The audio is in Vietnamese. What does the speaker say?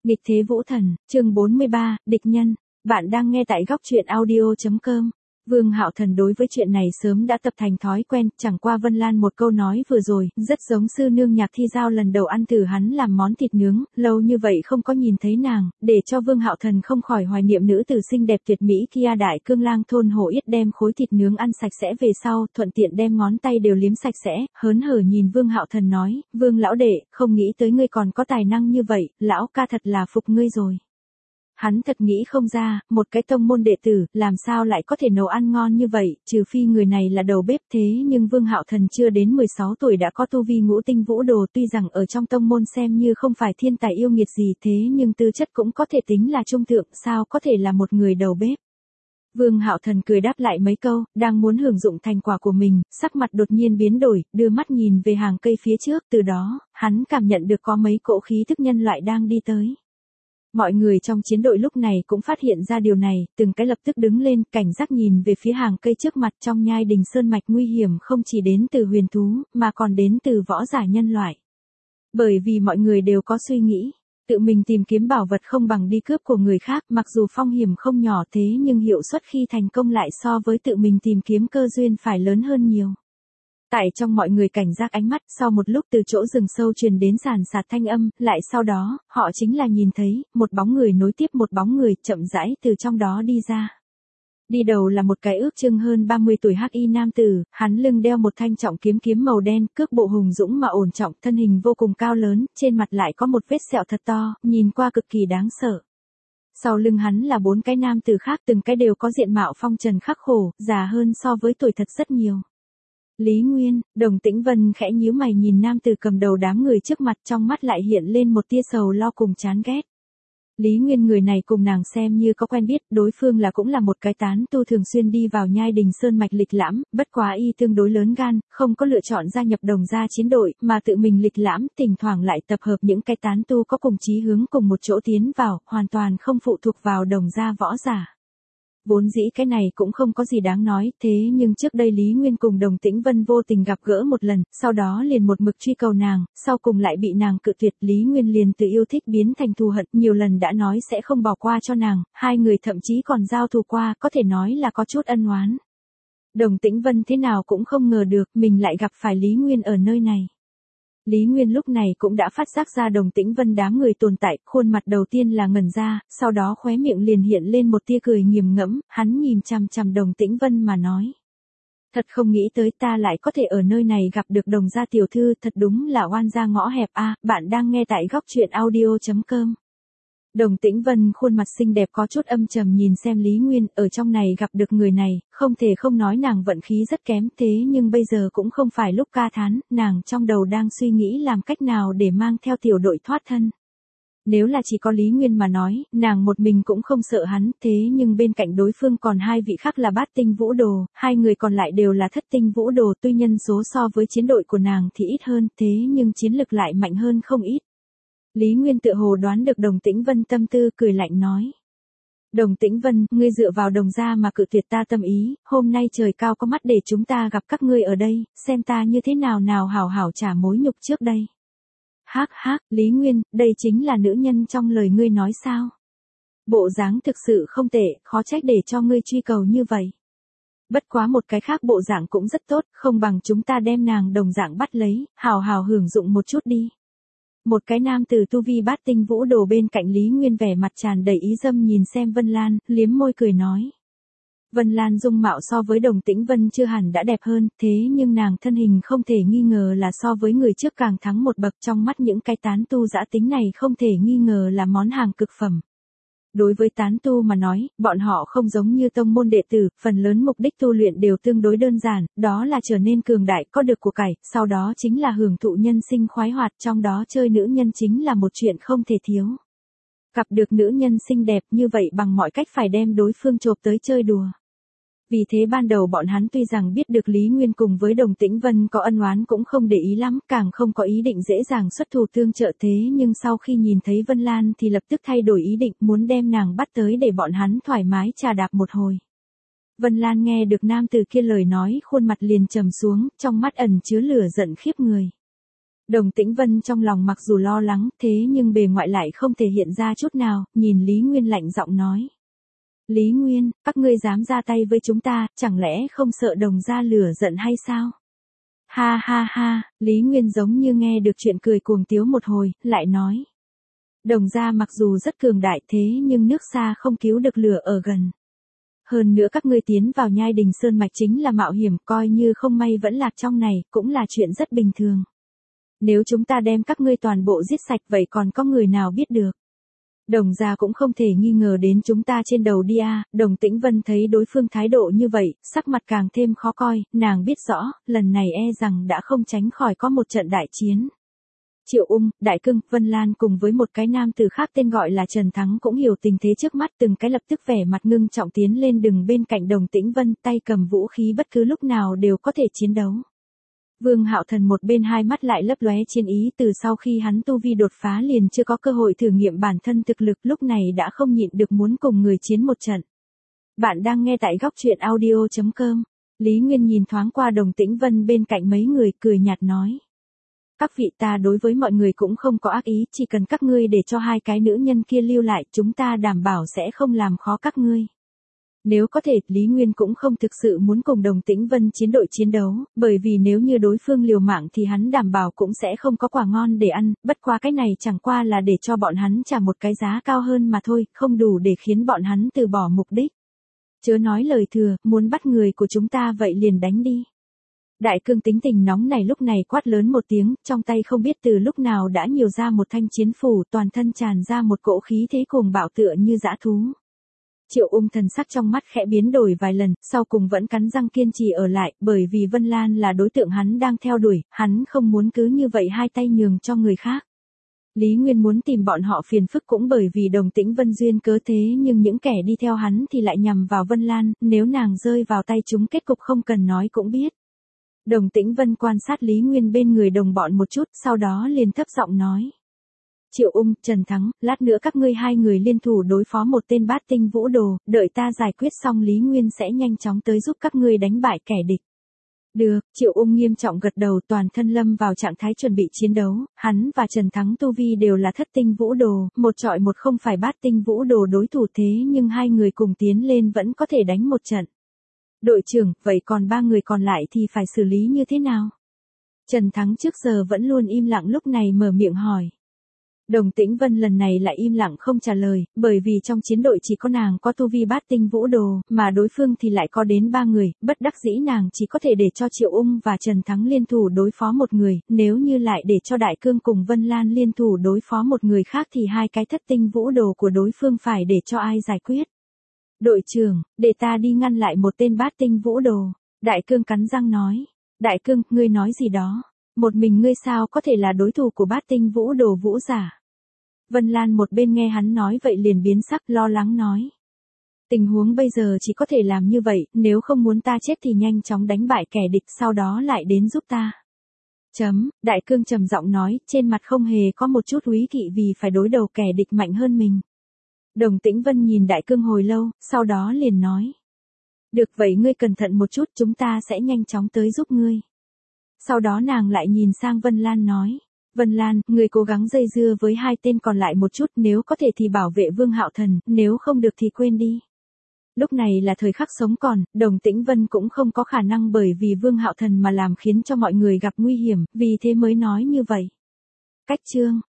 Nghịch thế vũ thần, chương 43, địch nhân. Bạn đang nghe tại góc truyện audio.com. Vương Hạo Thần đối với chuyện này sớm đã tập thành thói quen, chẳng qua Vân Lan một câu nói vừa rồi, rất giống sư nương Nhạc Thi Giao lần đầu ăn từ hắn làm món thịt nướng, lâu như vậy không có nhìn thấy nàng, để cho Vương Hạo Thần không khỏi hoài niệm nữ tử xinh đẹp tuyệt mỹ kia. Đại Cương Lang thôn Hồ Yết đem khối thịt nướng ăn sạch sẽ về sau, thuận tiện đem ngón tay đều liếm sạch sẽ, hớn hở nhìn Vương Hạo Thần nói, Vương lão đệ, không nghĩ tới ngươi còn có tài năng như vậy, lão ca thật là phục ngươi rồi. Hắn thật nghĩ không ra, một cái tông môn đệ tử, làm sao lại có thể nấu ăn ngon như vậy, trừ phi người này là đầu bếp. Thế nhưng Vương Hạo Thần chưa đến 16 tuổi đã có tu vi ngũ tinh vũ đồ, tuy rằng ở trong tông môn xem như không phải thiên tài yêu nghiệt gì, thế nhưng tư chất cũng có thể tính là trung thượng, sao có thể là một người đầu bếp. Vương Hạo Thần cười đáp lại mấy câu, đang muốn hưởng dụng thành quả của mình, sắc mặt đột nhiên biến đổi, đưa mắt nhìn về hàng cây phía trước, từ đó, hắn cảm nhận được có mấy cỗ khí thức nhân loại đang đi tới. Mọi người trong chiến đội lúc này cũng phát hiện ra điều này, từng cái lập tức đứng lên, cảnh giác nhìn về phía hàng cây trước mặt. Trong nhai đình sơn mạch nguy hiểm không chỉ đến từ huyền thú, mà còn đến từ võ giả nhân loại. Bởi vì mọi người đều có suy nghĩ, tự mình tìm kiếm bảo vật không bằng đi cướp của người khác, mặc dù phong hiểm không nhỏ thế nhưng hiệu suất khi thành công lại so với tự mình tìm kiếm cơ duyên phải lớn hơn nhiều. Tại trong mọi người cảnh giác ánh mắt, sau một lúc từ chỗ rừng sâu truyền đến sàn sạt thanh âm, lại sau đó, họ chính là nhìn thấy, một bóng người nối tiếp một bóng người, chậm rãi từ trong đó đi ra. Đi đầu là một cái ước chừng hơn 30 tuổi hắc y nam tử, hắn lưng đeo một thanh trọng kiếm màu đen, cước bộ hùng dũng mà ổn trọng, thân hình vô cùng cao lớn, trên mặt lại có một vết sẹo thật to, nhìn qua cực kỳ đáng sợ. Sau lưng hắn là 4 cái nam tử khác, từng cái đều có diện mạo phong trần khắc khổ, già hơn so với tuổi thật rất nhiều. Lý Nguyên, Đồng Tĩnh Vân khẽ nhíu mày nhìn nam tử cầm đầu đám người trước mặt, trong mắt lại hiện lên một tia sầu lo cùng chán ghét. Lý Nguyên người này cùng nàng xem như có quen biết, đối phương là cũng là một cái tán tu thường xuyên đi vào nhai đình sơn mạch lịch lãm, bất quá y tương đối lớn gan, không có lựa chọn gia nhập đồng gia chiến đội, mà tự mình lịch lãm, thỉnh thoảng lại tập hợp những cái tán tu có cùng chí hướng cùng một chỗ tiến vào, hoàn toàn không phụ thuộc vào đồng gia võ giả. Vốn dĩ cái này cũng không có gì đáng nói, thế nhưng trước đây Lý Nguyên cùng Đồng Tĩnh Vân vô tình gặp gỡ một lần, sau đó liền một mực truy cầu nàng, sau cùng lại bị nàng cự tuyệt. Lý Nguyên liền từ yêu thích biến thành thù hận, nhiều lần đã nói sẽ không bỏ qua cho nàng, hai người thậm chí còn giao thù qua, có thể nói là có chút ân oán. Đồng Tĩnh Vân thế nào cũng không ngờ được, mình lại gặp phải Lý Nguyên ở nơi này. Lý Nguyên lúc này cũng đã phát giác ra Đồng Tĩnh Vân đám người tồn tại, khuôn mặt đầu tiên là ngẩn ra, sau đó khóe miệng liền hiện lên một tia cười nghiền ngẫm, hắn nhìn chằm chằm Đồng Tĩnh Vân mà nói. Thật không nghĩ tới ta lại có thể ở nơi này gặp được Đồng gia tiểu thư, thật đúng là oan gia ngõ hẹp a. Bạn đang nghe tại góc truyện audio.com. Đồng Tĩnh Vân khuôn mặt xinh đẹp có chút âm trầm nhìn xem Lý Nguyên, ở trong này gặp được người này, không thể không nói nàng vận khí rất kém, thế nhưng bây giờ cũng không phải lúc ca thán, nàng trong đầu đang suy nghĩ làm cách nào để mang theo tiểu đội thoát thân. Nếu là chỉ có Lý Nguyên mà nói, nàng một mình cũng không sợ hắn, thế nhưng bên cạnh đối phương còn hai vị khác là bát tinh vũ đồ, hai người còn lại đều là thất tinh vũ đồ, tuy nhân số so với chiến đội của nàng thì ít hơn, thế nhưng chiến lực lại mạnh hơn không ít. Lý Nguyên tựa hồ đoán được Đồng Tĩnh Vân tâm tư, cười lạnh nói. Đồng Tĩnh Vân, ngươi dựa vào Đồng gia mà cự tuyệt ta tâm ý, hôm nay trời cao có mắt để chúng ta gặp các ngươi ở đây, xem ta như thế nào hảo hảo trả mối nhục trước đây. Hắc hắc, Lý Nguyên, đây chính là nữ nhân trong lời ngươi nói sao? Bộ dáng thực sự không tệ, khó trách để cho ngươi truy cầu như vậy. Bất quá một cái khác bộ dạng cũng rất tốt, không bằng chúng ta đem nàng đồng dạng bắt lấy, hào hào hưởng dụng một chút đi. Một cái nam tử tu vi bát tinh vũ đồ bên cạnh Lý Nguyên vẻ mặt tràn đầy ý dâm nhìn xem Vân Lan, liếm môi cười nói. Vân Lan dung mạo so với Đồng Tĩnh Vân chưa hẳn đã đẹp hơn, thế nhưng nàng thân hình không thể nghi ngờ là so với người trước càng thắng một bậc, trong mắt những cái tán tu dã tính này không thể nghi ngờ là món hàng cực phẩm. Đối với tán tu mà nói, bọn họ không giống như tông môn đệ tử, phần lớn mục đích tu luyện đều tương đối đơn giản, đó là trở nên cường đại, có được của cải, sau đó chính là hưởng thụ nhân sinh khoái hoạt, trong đó chơi nữ nhân chính là một chuyện không thể thiếu. Gặp được nữ nhân xinh đẹp như vậy bằng mọi cách phải đem đối phương chộp tới chơi đùa. Vì thế ban đầu bọn hắn tuy rằng biết được Lý Nguyên cùng với Đồng Tĩnh Vân có ân oán cũng không để ý lắm, càng không có ý định dễ dàng xuất thủ tương trợ, thế nhưng sau khi nhìn thấy Vân Lan thì lập tức thay đổi ý định, muốn đem nàng bắt tới để bọn hắn thoải mái trà đạp một hồi. Vân Lan nghe được nam từ kia lời nói, khuôn mặt liền trầm xuống, trong mắt ẩn chứa lửa giận khiếp người. Đồng Tĩnh Vân trong lòng mặc dù lo lắng, thế nhưng bề ngoại lại không thể hiện ra chút nào, nhìn Lý Nguyên lạnh giọng nói. Lý Nguyên, các ngươi dám ra tay với chúng ta, chẳng lẽ không sợ Đồng gia lửa giận hay sao? Ha ha ha, Lý Nguyên giống như nghe được chuyện cười cuồng tiếu một hồi, lại nói. Đồng gia mặc dù rất cường đại thế nhưng nước xa không cứu được lửa ở gần. Hơn nữa các ngươi tiến vào Nhai Đình Sơn Mạch chính là mạo hiểm, coi như không may vẫn lạc trong này, cũng là chuyện rất bình thường. Nếu chúng ta đem các ngươi toàn bộ giết sạch vậy còn có người nào biết được. Đồng gia cũng không thể nghi ngờ đến chúng ta trên đầu đi à. Đồng Tĩnh Vân thấy đối phương thái độ như vậy, sắc mặt càng thêm khó coi, nàng biết rõ, lần này e rằng đã không tránh khỏi có một trận đại chiến. Triệu Ung, Đại Cương, Vân Lan cùng với một cái nam tử khác tên gọi là Trần Thắng cũng hiểu tình thế trước mắt, từng cái lập tức vẻ mặt ngưng trọng tiến lên đường bên cạnh Đồng Tĩnh Vân, tay cầm vũ khí bất cứ lúc nào đều có thể chiến đấu. Vương Hạo Thần một bên hai mắt lại lấp lóe chiến ý, từ sau khi hắn tu vi đột phá liền chưa có cơ hội thử nghiệm bản thân thực lực, lúc này đã không nhịn được muốn cùng người chiến một trận. Bạn đang nghe tại góc truyện audio.com. Lý Nguyên nhìn thoáng qua Đồng Tĩnh Vân bên cạnh mấy người, cười nhạt nói. Các vị, ta đối với mọi người cũng không có ác ý, chỉ cần các ngươi để cho hai cái nữ nhân kia lưu lại, chúng ta đảm bảo sẽ không làm khó các ngươi. Nếu có thể, Lý Nguyên cũng không thực sự muốn cùng Đồng Tĩnh Vân chiến đội chiến đấu, bởi vì nếu như đối phương liều mạng thì hắn đảm bảo cũng sẽ không có quả ngon để ăn, bất qua cái này chẳng qua là để cho bọn hắn trả một cái giá cao hơn mà thôi, không đủ để khiến bọn hắn từ bỏ mục đích. Chớ nói lời thừa, muốn bắt người của chúng ta vậy liền đánh đi. Đại Cương tính tình nóng này lúc này quát lớn một tiếng, trong tay không biết từ lúc nào đã nhiều ra một thanh chiến phủ, toàn thân tràn ra một cỗ khí thế cuồng bạo tựa như dã thú. Triệu Ung thần sắc trong mắt khẽ biến đổi vài lần, sau cùng vẫn cắn răng kiên trì ở lại, bởi vì Vân Lan là đối tượng hắn đang theo đuổi, hắn không muốn cứ như vậy hai tay nhường cho người khác. Lý Nguyên muốn tìm bọn họ phiền phức cũng bởi vì Đồng Tĩnh Vân duyên cớ thế, nhưng những kẻ đi theo hắn thì lại nhằm vào Vân Lan, nếu nàng rơi vào tay chúng kết cục không cần nói cũng biết. Đồng Tĩnh Vân quan sát Lý Nguyên bên người đồng bọn một chút, sau đó liền thấp giọng nói. Triệu Ung, Trần Thắng, lát nữa các ngươi hai người liên thủ đối phó một tên bát tinh vũ đồ, đợi ta giải quyết xong Lý Nguyên sẽ nhanh chóng tới giúp các ngươi đánh bại kẻ địch. Được, Triệu Ung nghiêm trọng gật đầu, toàn thân lâm vào trạng thái chuẩn bị chiến đấu, hắn và Trần Thắng tu vi đều là thất tinh vũ đồ, một trọi một không phải bát tinh vũ đồ đối thủ thế nhưng hai người cùng tiến lên vẫn có thể đánh một trận. Đội trưởng, vậy còn ba người còn lại thì phải xử lý như thế nào? Trần Thắng trước giờ vẫn luôn im lặng lúc này mở miệng hỏi. Đồng Tĩnh Vân lần này lại im lặng không trả lời, bởi vì trong chiến đội chỉ có nàng có tu vi bát tinh vũ đồ, mà đối phương thì lại có đến 3 người, bất đắc dĩ nàng chỉ có thể để cho Triệu Ung và Trần Thắng liên thủ đối phó một người, nếu như lại để cho Đại Cương cùng Vân Lan liên thủ đối phó một người khác thì hai cái thất tinh vũ đồ của đối phương phải để cho ai giải quyết. Đội trưởng, để ta đi ngăn lại một tên bát tinh vũ đồ. Đại Cương cắn răng nói. Đại Cương, ngươi nói gì đó? Một mình ngươi sao có thể là đối thủ của bát tinh vũ đồ vũ giả? Vân Lan một bên nghe hắn nói vậy liền biến sắc, lo lắng nói. Tình huống bây giờ chỉ có thể làm như vậy, nếu không muốn ta chết thì nhanh chóng đánh bại kẻ địch sau đó lại đến giúp ta. Đại Cương trầm giọng nói, trên mặt không hề có một chút úy kỵ vì phải đối đầu kẻ địch mạnh hơn mình. Đồng Tĩnh Vân nhìn Đại Cương hồi lâu, sau đó liền nói. Được vậy ngươi cẩn thận một chút, chúng ta sẽ nhanh chóng tới giúp ngươi. Sau đó nàng lại nhìn sang Vân Lan nói. Vân Lan, ngươi cố gắng dây dưa với hai tên còn lại một chút, nếu có thể thì bảo vệ Vương Hạo Thần, nếu không được thì quên đi. Lúc này là thời khắc sống còn, Đồng Tĩnh Vân cũng không có khả năng bởi vì Vương Hạo Thần mà làm khiến cho mọi người gặp nguy hiểm, vì thế mới nói như vậy. Cách chương.